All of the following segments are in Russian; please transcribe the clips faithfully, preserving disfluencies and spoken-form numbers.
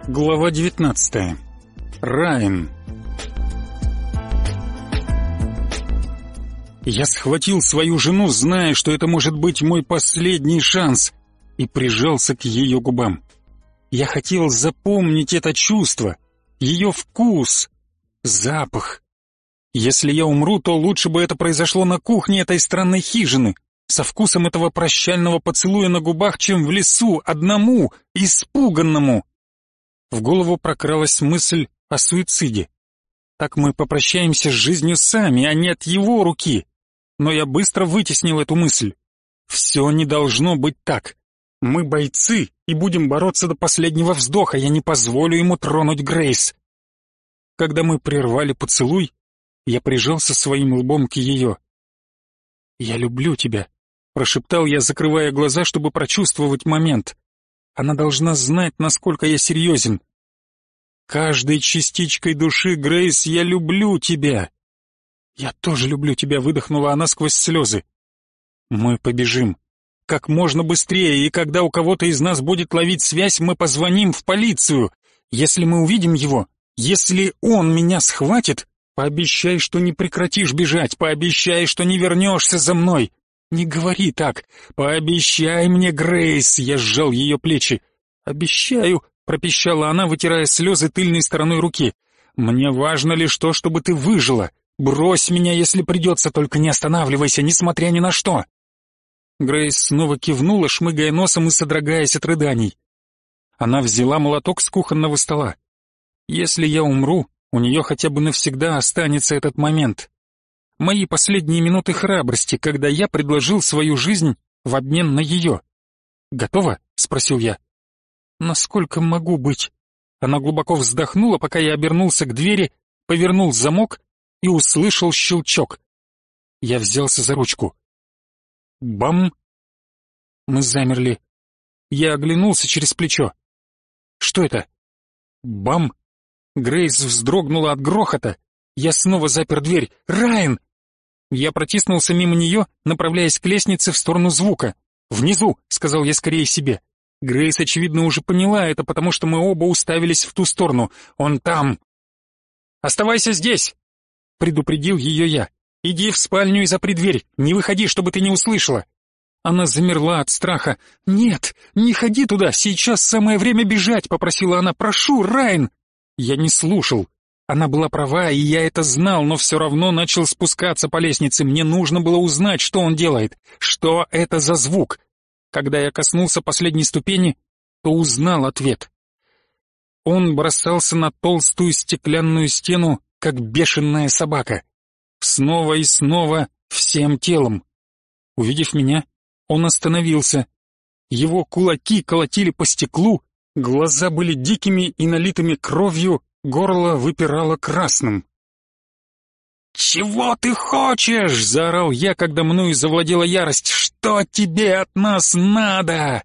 Глава девятнадцатая. Райан. Я схватил свою жену, зная, что это может быть мой последний шанс, и прижался к ее губам. Я хотел запомнить это чувство, ее вкус, запах. Если я умру, то лучше бы это произошло на кухне этой странной хижины, со вкусом этого прощального поцелуя на губах, чем в лесу, одному, испуганному. В голову прокралась мысль о суициде. Так мы попрощаемся с жизнью сами, а не от его руки. Но я быстро вытеснил эту мысль. Все не должно быть так. Мы бойцы и будем бороться до последнего вздоха. Я не позволю ему тронуть Грейс. Когда мы прервали поцелуй, я прижался своим лбом к ее. «Я люблю тебя», — прошептал я, закрывая глаза, чтобы прочувствовать момент. Она должна знать, насколько я серьезен. Каждой частичкой души, Грейс, я люблю тебя. Я тоже люблю тебя, выдохнула она сквозь слезы. Мы побежим. Как можно быстрее, и когда у кого-то из нас будет ловить связь, мы позвоним в полицию. Если мы увидим его, если он меня схватит, пообещай, что не прекратишь бежать, пообещай, что не вернешься за мной. «Не говори так! Пообещай мне, Грейс!» Я сжал ее плечи. «Обещаю!» — пропищала она, вытирая слезы тыльной стороной руки. «Мне важно лишь то, чтобы ты выжила. Брось меня, если придется, только не останавливайся, несмотря ни на что!» Грейс снова кивнула, шмыгая носом и содрогаясь от рыданий. Она взяла молоток с кухонного стола. «Если я умру, у нее хотя бы навсегда останется этот момент». Мои последние минуты храбрости, когда я предложил свою жизнь в обмен на ее. «Готова?» — спросил я. «Насколько могу быть?» Она глубоко вздохнула, пока я обернулся к двери, повернул замок и услышал щелчок. Я взялся за ручку. Бам! Мы замерли. Я оглянулся через плечо. «Что это?» Бам! Грейс вздрогнула от грохота. Я снова запер дверь. «Райан!» Я протиснулся мимо нее, направляясь к лестнице в сторону звука. «Внизу», — сказал я скорее себе. Грейс, очевидно, уже поняла это, потому что мы оба уставились в ту сторону. «Он там!» «Оставайся здесь!» — предупредил ее я. «Иди в спальню и запри дверь. Не выходи, чтобы ты не услышала». Она замерла от страха. «Нет, не ходи туда, сейчас самое время бежать», — попросила она. «Прошу, Райан!» Я не слушал. Она была права, и я это знал, но все равно начал спускаться по лестнице. Мне нужно было узнать, что он делает. Что это за звук? Когда я коснулся последней ступени, то узнал ответ. Он бросался на толстую стеклянную стену, как бешеная собака. Снова и снова, всем телом. Увидев меня, он остановился. Его кулаки колотили по стеклу, глаза были дикими и налитыми кровью, горло выпирало красным. «Чего ты хочешь?» — заорал я, когда мною завладела ярость. «Что тебе от нас надо?»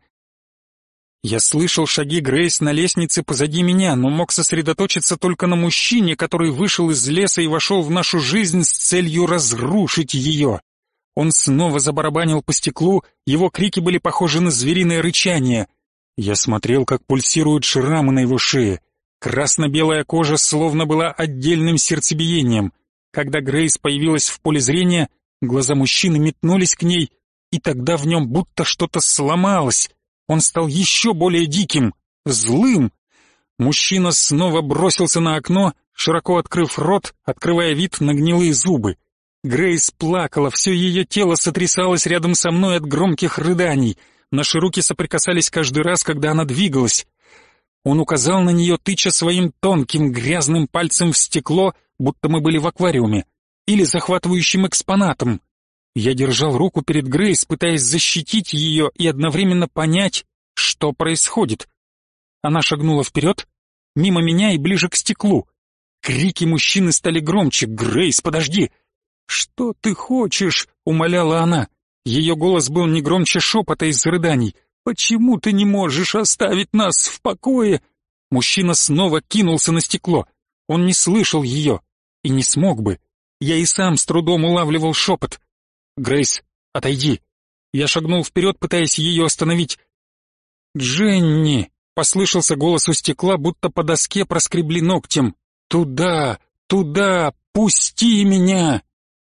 Я слышал шаги Грейс на лестнице позади меня, но мог сосредоточиться только на мужчине, который вышел из леса и вошел в нашу жизнь с целью разрушить ее. Он снова забарабанил по стеклу, его крики были похожи на звериное рычание. Я смотрел, как пульсируют шрамы на его шее. Красно-белая кожа словно была отдельным сердцебиением. Когда Грейс появилась в поле зрения, глаза мужчины метнулись к ней, и тогда в нем будто что-то сломалось. Он стал еще более диким, злым. Мужчина снова бросился на окно, широко открыв рот, открывая вид на гнилые зубы. Грейс плакала, все ее тело сотрясалось рядом со мной от громких рыданий. Наши руки соприкасались каждый раз, когда она двигалась. Он указал на нее, тыча своим тонким грязным пальцем в стекло, будто мы были в аквариуме, или захватывающим экспонатом. Я держал руку перед Грейс, пытаясь защитить ее и одновременно понять, что происходит. Она шагнула вперед, мимо меня и ближе к стеклу. Крики мужчины стали громче. «Грейс, подожди!» «Что ты хочешь?» — умоляла она. Ее голос был не громче шепота из рыданий. «Почему ты не можешь оставить нас в покое?» Мужчина снова кинулся на стекло. Он не слышал ее и не смог бы. Я и сам с трудом улавливал шепот. «Грейс, отойди!» Я шагнул вперед, пытаясь ее остановить. «Дженни!» Послышался голос у стекла, будто по доске проскребли ногтем. «Туда! Туда! Пусти меня!»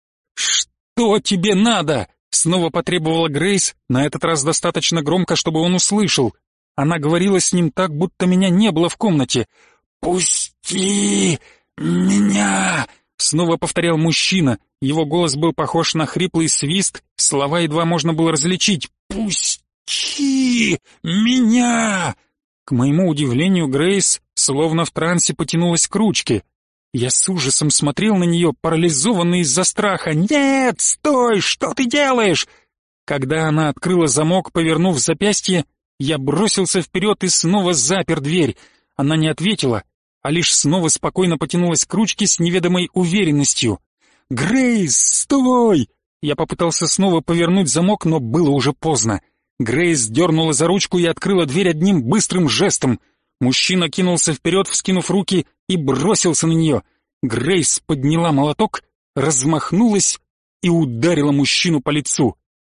«Что тебе надо?» — снова потребовала Грейс, на этот раз достаточно громко, чтобы он услышал. Она говорила с ним так, будто меня не было в комнате. «Пусти меня!» — снова повторял мужчина. Его голос был похож на хриплый свист, слова едва можно было различить. «Пусти меня!» К моему удивлению, Грейс, словно в трансе, потянулась к ручке. Я с ужасом смотрел на нее, парализованный из-за страха. «Нет, стой! Что ты делаешь?» Когда она открыла замок, повернув запястье, я бросился вперед и снова запер дверь. Она не ответила, а лишь снова спокойно потянулась к ручке с неведомой уверенностью. «Грейс, стой!» Я попытался снова повернуть замок, но было уже поздно. Грейс дернула за ручку и открыла дверь одним быстрым жестом. Мужчина кинулся вперед, вскинув руки, и бросился на нее. Грейс подняла молоток, размахнулась и ударила мужчину по лицу.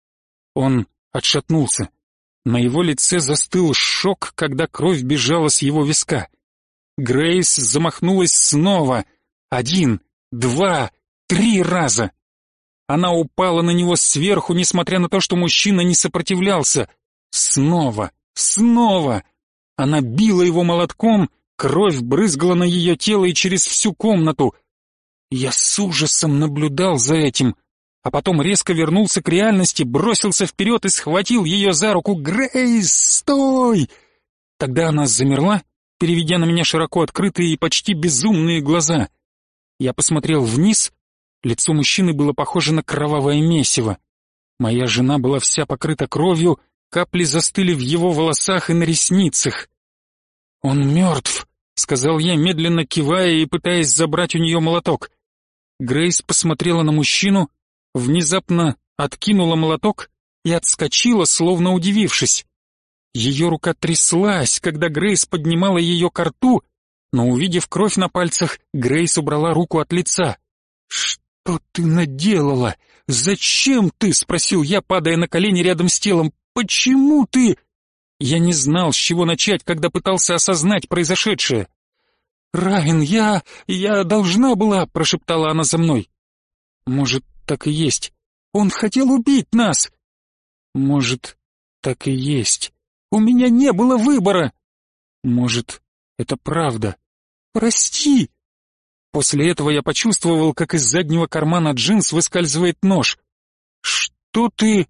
Он отшатнулся. На его лице застыл шок, когда кровь бежала с его виска. Грейс замахнулась снова. Один, два, три раза. Она упала на него сверху, несмотря на то, что мужчина не сопротивлялся. Снова, снова. Она била его молотком, кровь брызгала на ее тело и через всю комнату. Я с ужасом наблюдал за этим, а потом резко вернулся к реальности, бросился вперед и схватил ее за руку. «Грейс, стой!» Тогда она замерла, переведя на меня широко открытые и почти безумные глаза. Я посмотрел вниз, лицо мужчины было похоже на кровавое месиво. Моя жена была вся покрыта кровью, капли застыли в его волосах и на ресницах. «Он мертв», — сказал я, медленно кивая и пытаясь забрать у нее молоток. Грейс посмотрела на мужчину, внезапно откинула молоток и отскочила, словно удивившись. Ее рука тряслась, когда Грейс поднимала ее ко рту, но, увидев кровь на пальцах, Грейс убрала руку от лица. «Что ты наделала? Зачем ты?» — спросил я, падая на колени рядом с телом. «Почему ты?» Я не знал, с чего начать, когда пытался осознать произошедшее. «Райан, я... я должна была», — прошептала она за мной. «Может, так и есть. Он хотел убить нас». «Может, так и есть. У меня не было выбора». «Может, это правда. Прости». После этого я почувствовал, как из заднего кармана джинс выскальзывает нож. «Что ты...»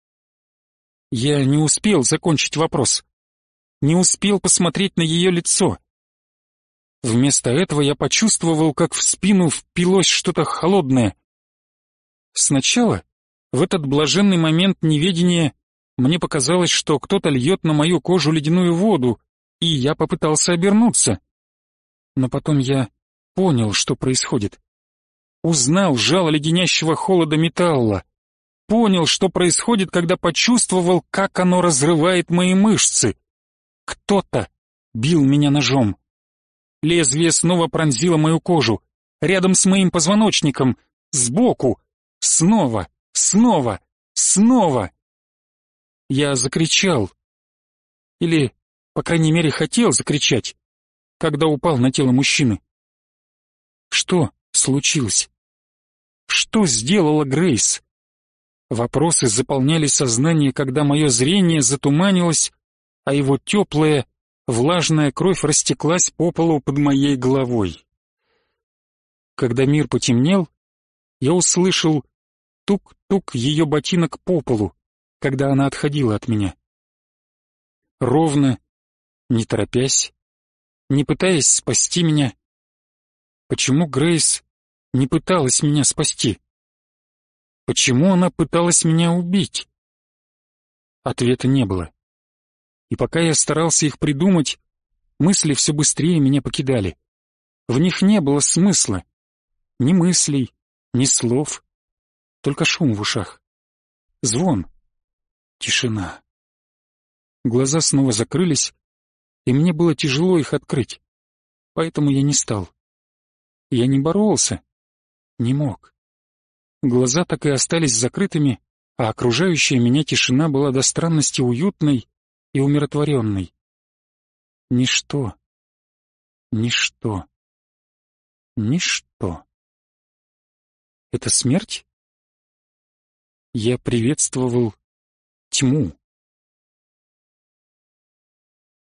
Я не успел закончить вопрос. Не успел посмотреть на ее лицо. Вместо этого я почувствовал, как в спину впилось что-то холодное. Сначала, в этот блаженный момент неведения, мне показалось, что кто-то льет на мою кожу ледяную воду, и я попытался обернуться. Но потом я понял, что происходит. Узнал жало леденящего холода металла. Понял, что происходит, когда почувствовал, как оно разрывает мои мышцы. Кто-то бил меня ножом. Лезвие снова пронзило мою кожу, рядом с моим позвоночником, сбоку. Снова, снова, снова. Я закричал. Или, по крайней мере, хотел закричать, когда упал на тело мужчины. Что случилось? Что сделала Грейс? Вопросы заполняли сознание, когда мое зрение затуманилось, а его теплая, влажная кровь растеклась по полу под моей головой. Когда мир потемнел, я услышал тук-тук ее ботинок по полу, когда она отходила от меня. Ровно, не торопясь, не пытаясь спасти меня. Почему Грейс не пыталась меня спасти? Почему она пыталась меня убить? Ответа не было. И пока я старался их придумать, мысли все быстрее меня покидали. В них не было смысла. Ни мыслей, ни слов. Только шум в ушах. Звон. Тишина. Глаза снова закрылись, и мне было тяжело их открыть. Поэтому я не стал. Я не боролся. Не мог. Глаза так и остались закрытыми, а окружающая меня тишина была до странности уютной и умиротворенной. Ничто. Ничто. Ничто. Это смерть? Я приветствовал тьму.